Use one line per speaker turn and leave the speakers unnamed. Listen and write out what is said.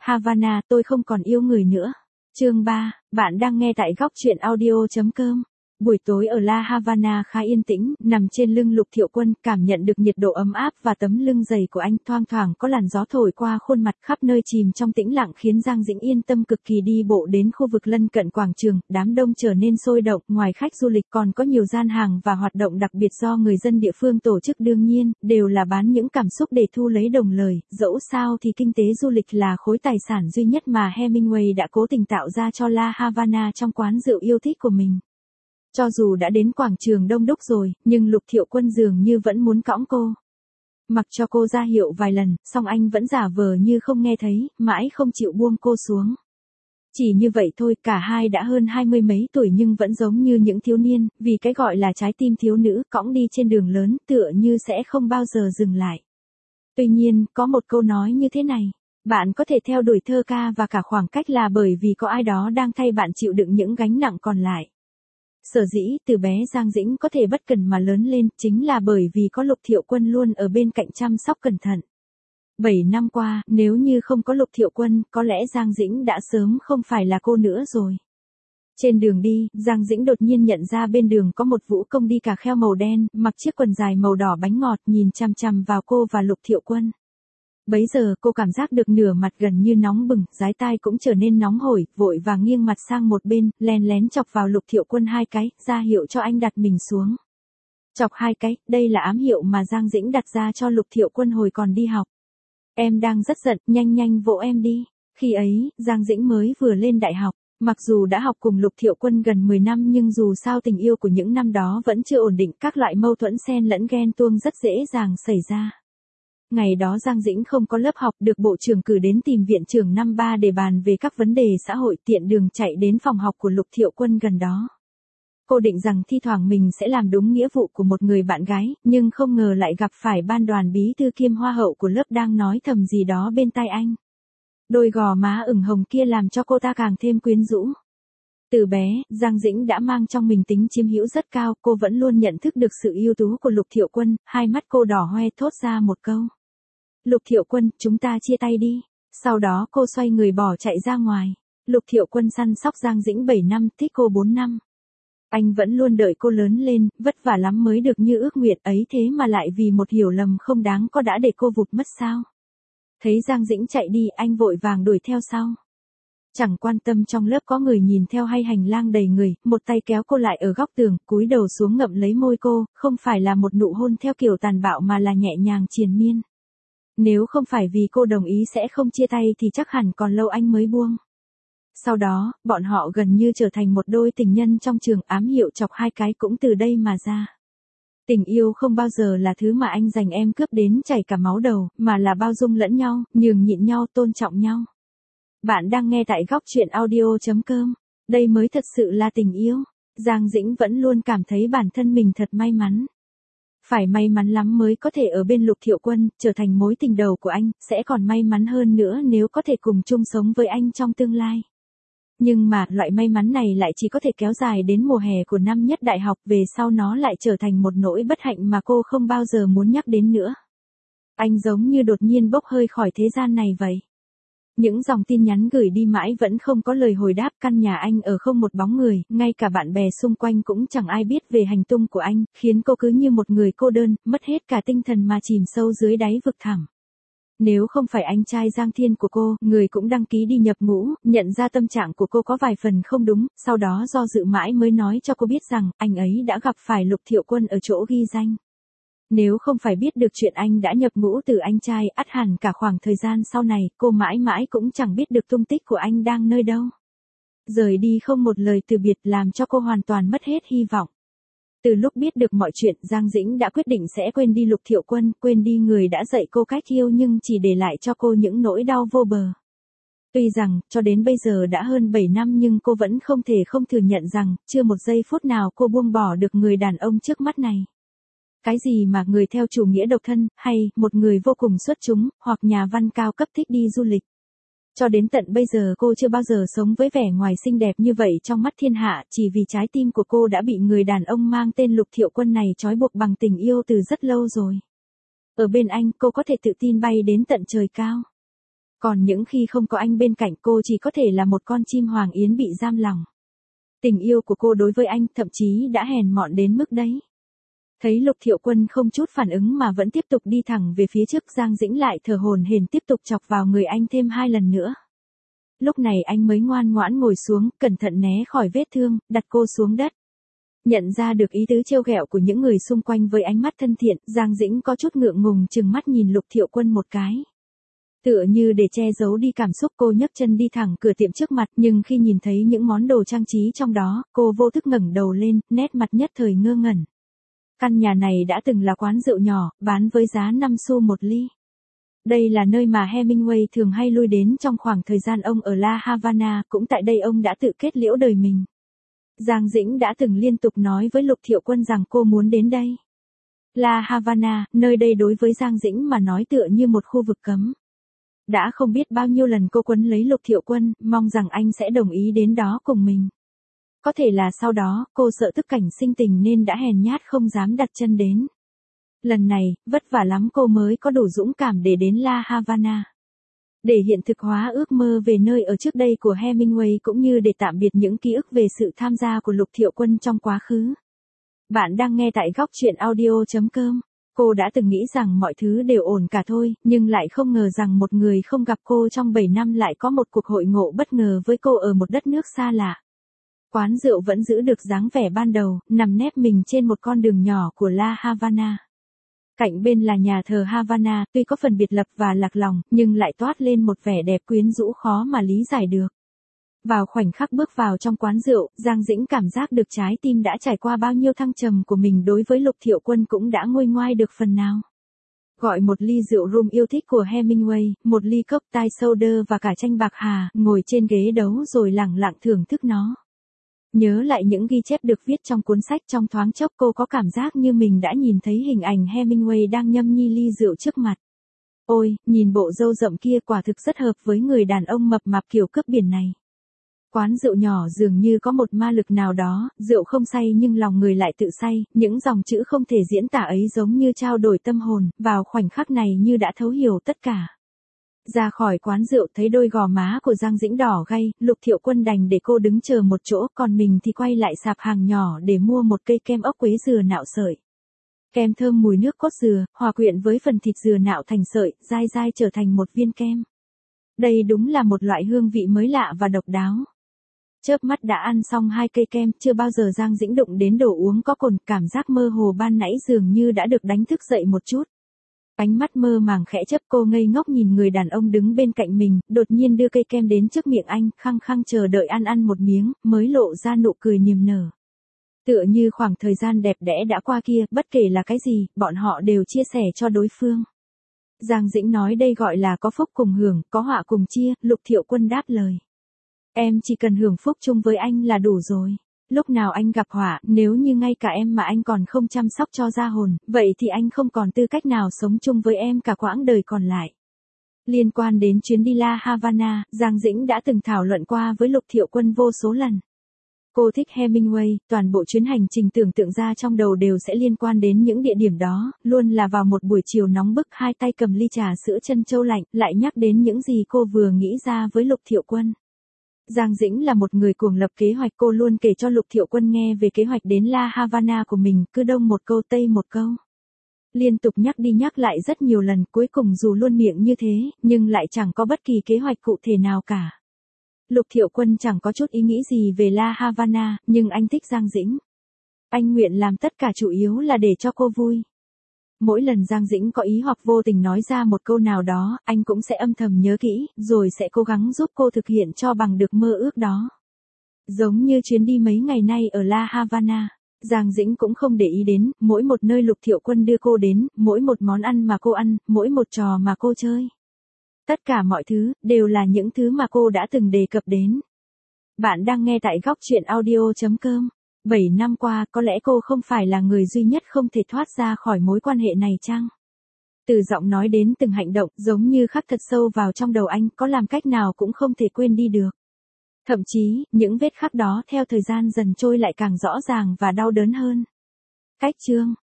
Havana, tôi không còn yêu người nữa. Chương 3, bạn đang nghe tại góc truyện audio.com. Buổi tối ở La Havana khá yên tĩnh, nằm trên lưng Lục Thiệu Quân, cảm nhận được nhiệt độ ấm áp và tấm lưng dày của anh, thoang thoảng có làn gió thổi qua khuôn mặt, khắp nơi chìm trong tĩnh lặng khiến Giang Dĩnh yên tâm cực kỳ. Đi bộ đến khu vực lân cận quảng trường, đám đông trở nên sôi động, ngoài khách du lịch còn có nhiều gian hàng và hoạt động đặc biệt do người dân địa phương tổ chức, đương nhiên, đều là bán những cảm xúc để thu lấy đồng lời, dẫu sao thì kinh tế du lịch là khối tài sản duy nhất mà Hemingway đã cố tình tạo ra cho La Havana trong quán rượu yêu thích của mình. Cho dù đã đến quảng trường đông đúc rồi, nhưng Lục Thiệu Quân dường như vẫn muốn cõng cô. Mặc cho cô ra hiệu vài lần, song anh vẫn giả vờ như không nghe thấy, mãi không chịu buông cô xuống. Chỉ như vậy thôi, cả hai đã hơn 20 mấy tuổi nhưng vẫn giống như những thiếu niên, vì cái gọi là trái tim thiếu nữ, cõng đi trên đường lớn, tựa như sẽ không bao giờ dừng lại. Tuy nhiên, có một câu nói như thế này, bạn có thể theo đuổi thơ ca và cả khoảng cách là bởi vì có ai đó đang thay bạn chịu đựng những gánh nặng còn lại. Sở dĩ từ bé Giang Dĩnh có thể bất cần mà lớn lên chính là bởi vì có Lục Thiệu Quân luôn ở bên cạnh chăm sóc cẩn thận. 7 năm qua, nếu như không có Lục Thiệu Quân, có lẽ Giang Dĩnh đã sớm không phải là cô nữa rồi. Trên đường đi, Giang Dĩnh đột nhiên nhận ra bên đường có một vũ công đi cà kheo màu đen, mặc chiếc quần dài màu đỏ bánh ngọt, nhìn chằm chằm vào cô và Lục Thiệu Quân. Bấy giờ cô cảm giác được nửa mặt gần như nóng bừng, dái tai cũng trở nên nóng hổi, vội vàng nghiêng mặt sang một bên, lén lén chọc vào Lục Thiệu Quân 2 cái, ra hiệu cho anh đặt mình xuống. Chọc 2 cái, đây là ám hiệu mà Giang Dĩnh đặt ra cho Lục Thiệu Quân hồi còn đi học. Em đang rất giận, nhanh nhanh vỗ em đi. Khi ấy, Giang Dĩnh mới vừa lên đại học, mặc dù đã học cùng Lục Thiệu Quân gần 10 năm nhưng dù sao tình yêu của những năm đó vẫn chưa ổn định, các loại mâu thuẫn xen lẫn ghen tuông rất dễ dàng xảy ra. Ngày đó Giang Dĩnh không có lớp học, được bộ trưởng cử đến tìm viện trưởng năm 3 để bàn về các vấn đề xã hội, tiện đường chạy đến phòng học của Lục Thiệu Quân gần đó. Cô định rằng thi thoảng mình sẽ làm đúng nghĩa vụ của một người bạn gái, nhưng không ngờ lại gặp phải ban đoàn bí thư kiêm hoa hậu của lớp đang nói thầm gì đó bên tai anh. Đôi gò má ửng hồng kia làm cho cô ta càng thêm quyến rũ. Từ bé, Giang Dĩnh đã mang trong mình tính chiếm hữu rất cao, cô vẫn luôn nhận thức được sự ưu tú của Lục Thiệu Quân, hai mắt cô đỏ hoe thốt ra một câu. Lục Thiệu Quân, chúng ta chia tay đi. Sau đó cô xoay người bỏ chạy ra ngoài. Lục Thiệu Quân săn sóc Giang Dĩnh 7 năm, thích cô 4 năm. Anh vẫn luôn đợi cô lớn lên, vất vả lắm mới được như ước nguyện ấy, thế mà lại vì một hiểu lầm không đáng có đã để cô vụt mất sao. Thấy Giang Dĩnh chạy đi, anh vội vàng đuổi theo sau. Chẳng quan tâm trong lớp có người nhìn theo hay hành lang đầy người, một tay kéo cô lại ở góc tường, cúi đầu xuống ngậm lấy môi cô, không phải là một nụ hôn theo kiểu tàn bạo mà là nhẹ nhàng triền miên. Nếu không phải vì cô đồng ý sẽ không chia tay thì chắc hẳn còn lâu anh mới buông. Sau đó, bọn họ gần như trở thành một đôi tình nhân trong trường, ám hiệu chọc 2 cái cũng từ đây mà ra. Tình yêu không bao giờ là thứ mà anh dành em cướp đến chảy cả máu đầu, mà là bao dung lẫn nhau, nhường nhịn nhau, tôn trọng nhau. Bạn đang nghe tại góc truyện audio.com. Đây mới thật sự là tình yêu. Giang Dĩnh vẫn luôn cảm thấy bản thân mình thật may mắn. Phải may mắn lắm mới có thể ở bên Lục Thiệu Quân, trở thành mối tình đầu của anh, sẽ còn may mắn hơn nữa nếu có thể cùng chung sống với anh trong tương lai. Nhưng mà, loại may mắn này lại chỉ có thể kéo dài đến mùa hè của năm nhất đại học, về sau nó lại trở thành một nỗi bất hạnh mà cô không bao giờ muốn nhắc đến nữa. Anh giống như đột nhiên bốc hơi khỏi thế gian này vậy. Những dòng tin nhắn gửi đi mãi vẫn không có lời hồi đáp, căn nhà anh ở không một bóng người, ngay cả bạn bè xung quanh cũng chẳng ai biết về hành tung của anh, khiến cô cứ như một người cô đơn, mất hết cả tinh thần mà chìm sâu dưới đáy vực thẳm. Nếu không phải anh trai Giang Thiên của cô, người cũng đăng ký đi nhập ngũ, nhận ra tâm trạng của cô có vài phần không đúng, sau đó do dự mãi mới nói cho cô biết rằng, anh ấy đã gặp phải Lục Thiệu Quân ở chỗ ghi danh. Nếu không phải biết được chuyện anh đã nhập ngũ từ anh trai, ắt hẳn cả khoảng thời gian sau này, cô mãi mãi cũng chẳng biết được tung tích của anh đang nơi đâu. Rời đi không một lời từ biệt làm cho cô hoàn toàn mất hết hy vọng. Từ lúc biết được mọi chuyện, Giang Dĩnh đã quyết định sẽ quên đi Lục Thiệu Quân, quên đi người đã dạy cô cách yêu nhưng chỉ để lại cho cô những nỗi đau vô bờ. Tuy rằng, cho đến bây giờ đã hơn 7 năm nhưng cô vẫn không thể không thừa nhận rằng, chưa một giây phút nào cô buông bỏ được người đàn ông trước mắt này. Cái gì mà người theo chủ nghĩa độc thân, hay một người vô cùng xuất chúng, hoặc nhà văn cao cấp thích đi du lịch. Cho đến tận bây giờ cô chưa bao giờ sống với vẻ ngoài xinh đẹp như vậy trong mắt thiên hạ, chỉ vì trái tim của cô đã bị người đàn ông mang tên Lục Thiệu Quân này trói buộc bằng tình yêu từ rất lâu rồi. Ở bên anh, cô có thể tự tin bay đến tận trời cao. Còn những khi không có anh bên cạnh cô chỉ có thể là một con chim hoàng yến bị giam lòng. Tình yêu của cô đối với anh thậm chí đã hèn mọn đến mức đấy. Thấy Lục Thiệu Quân không chút phản ứng mà vẫn tiếp tục đi thẳng về phía trước, Giang Dĩnh lại thở hổn hển tiếp tục chọc vào người anh thêm 2 lần nữa. Lúc này anh mới ngoan ngoãn ngồi xuống, cẩn thận né khỏi vết thương, đặt cô xuống đất. Nhận ra được ý tứ trêu ghẹo của những người xung quanh với ánh mắt thân thiện, Giang Dĩnh có chút ngượng ngùng trừng mắt nhìn Lục Thiệu Quân một cái. Tựa như để che giấu đi cảm xúc, cô nhấc chân đi thẳng cửa tiệm trước mặt, nhưng khi nhìn thấy những món đồ trang trí trong đó, cô vô thức ngẩng đầu lên, nét mặt nhất thời ngơ ngẩn. Căn nhà này đã từng là quán rượu nhỏ, bán với giá 5 xu một ly. Đây là nơi mà Hemingway thường hay lui đến trong khoảng thời gian ông ở La Havana, cũng tại đây ông đã tự kết liễu đời mình. Giang Dĩnh đã từng liên tục nói với Lục Thiệu Quân rằng cô muốn đến đây. La Havana, nơi đây đối với Giang Dĩnh mà nói tựa như một khu vực cấm. Đã không biết bao nhiêu lần cô quấn lấy Lục Thiệu Quân, mong rằng anh sẽ đồng ý đến đó cùng mình. Có thể là sau đó, cô sợ tức cảnh sinh tình nên đã hèn nhát không dám đặt chân đến. Lần này, vất vả lắm cô mới có đủ dũng cảm để đến La Havana. Để hiện thực hóa ước mơ về nơi ở trước đây của Hemingway cũng như để tạm biệt những ký ức về sự tham gia của Lục Thiệu Quân trong quá khứ. Bạn đang nghe tại góc truyện audio.com. Cô đã từng nghĩ rằng mọi thứ đều ổn cả thôi, nhưng lại không ngờ rằng một người không gặp cô trong 7 năm lại có một cuộc hội ngộ bất ngờ với cô ở một đất nước xa lạ. Quán rượu vẫn giữ được dáng vẻ ban đầu, nằm nép mình trên một con đường nhỏ của La Havana. Cạnh bên là nhà thờ Havana, tuy có phần biệt lập và lạc lòng, nhưng lại toát lên một vẻ đẹp quyến rũ khó mà lý giải được. Vào khoảnh khắc bước vào trong quán rượu, Giang Dĩnh cảm giác được trái tim đã trải qua bao nhiêu thăng trầm của mình đối với Lục Thiệu Quân cũng đã nguôi ngoai được phần nào. Gọi một ly rượu rum yêu thích của Hemingway, một ly cocktail soda và cả chanh bạc hà, ngồi trên ghế đấu rồi lẳng lặng thưởng thức nó. Nhớ lại những ghi chép được viết trong cuốn sách, trong thoáng chốc cô có cảm giác như mình đã nhìn thấy hình ảnh Hemingway đang nhâm nhi ly rượu trước mặt. Ôi, nhìn bộ râu rậm kia quả thực rất hợp với người đàn ông mập mạp kiểu cướp biển này. Quán rượu nhỏ dường như có một ma lực nào đó, rượu không say nhưng lòng người lại tự say, những dòng chữ không thể diễn tả ấy giống như trao đổi tâm hồn, vào khoảnh khắc này như đã thấu hiểu tất cả. Ra khỏi quán rượu thấy đôi gò má của Giang Dĩnh đỏ gay, Lục Thiệu Quân đành để cô đứng chờ một chỗ, còn mình thì quay lại sạp hàng nhỏ để mua một cây kem ốc quế dừa nạo sợi. Kem thơm mùi nước cốt dừa, hòa quyện với phần thịt dừa nạo thành sợi, dai dai trở thành một viên kem. Đây đúng là một loại hương vị mới lạ và độc đáo. Chớp mắt đã ăn xong 2 cây kem, chưa bao giờ Giang Dĩnh đụng đến đồ uống có cồn, cảm giác mơ hồ ban nãy dường như đã được đánh thức dậy một chút. Ánh mắt mơ màng khẽ chớp, cô ngây ngốc nhìn người đàn ông đứng bên cạnh mình, đột nhiên đưa cây kem đến trước miệng anh, khăng khăng chờ đợi ăn một miếng, mới lộ ra nụ cười niềm nở. Tựa như khoảng thời gian đẹp đẽ đã qua kia, bất kể là cái gì, bọn họ đều chia sẻ cho đối phương. Giang Dĩnh nói đây gọi là có phúc cùng hưởng, có họa cùng chia, Lục Thiệu Quân đáp lời. Em chỉ cần hưởng phúc chung với anh là đủ rồi. Lúc nào anh gặp họa, nếu như ngay cả em mà anh còn không chăm sóc cho ra hồn, vậy thì anh không còn tư cách nào sống chung với em cả quãng đời còn lại. Liên quan đến chuyến đi La Havana, Giang Dĩnh đã từng thảo luận qua với Lục Thiệu Quân vô số lần. Cô thích Hemingway, toàn bộ chuyến hành trình tưởng tượng ra trong đầu đều sẽ liên quan đến những địa điểm đó, luôn là vào một buổi chiều nóng bức, hai tay cầm ly trà sữa trân châu lạnh, lại nhắc đến những gì cô vừa nghĩ ra với Lục Thiệu Quân. Giang Dĩnh là một người cuồng lập kế hoạch, cô luôn kể cho Lục Thiệu Quân nghe về kế hoạch đến La Havana của mình, cứ đông một câu tây một câu. Liên tục nhắc đi nhắc lại rất nhiều lần, cuối cùng dù luôn miệng như thế, nhưng lại chẳng có bất kỳ kế hoạch cụ thể nào cả. Lục Thiệu Quân chẳng có chút ý nghĩ gì về La Havana, nhưng anh thích Giang Dĩnh. Anh nguyện làm tất cả chủ yếu là để cho cô vui. Mỗi lần Giang Dĩnh có ý hoặc vô tình nói ra một câu nào đó, anh cũng sẽ âm thầm nhớ kỹ, rồi sẽ cố gắng giúp cô thực hiện cho bằng được mơ ước đó. Giống như chuyến đi mấy ngày nay ở La Havana, Giang Dĩnh cũng không để ý đến, mỗi một nơi Lục Thiệu Quân đưa cô đến, mỗi một món ăn mà cô ăn, mỗi một trò mà cô chơi. Tất cả mọi thứ, đều là những thứ mà cô đã từng đề cập đến. Bạn đang nghe tại góc truyện audio.com. 7 năm qua, có lẽ cô không phải là người duy nhất không thể thoát ra khỏi mối quan hệ này chăng? Từ giọng nói đến từng hành động, giống như khắc thật sâu vào trong đầu anh, có làm cách nào cũng không thể quên đi được. Thậm chí, những vết khắc đó theo thời gian dần trôi lại càng rõ ràng và đau đớn hơn. Cách chương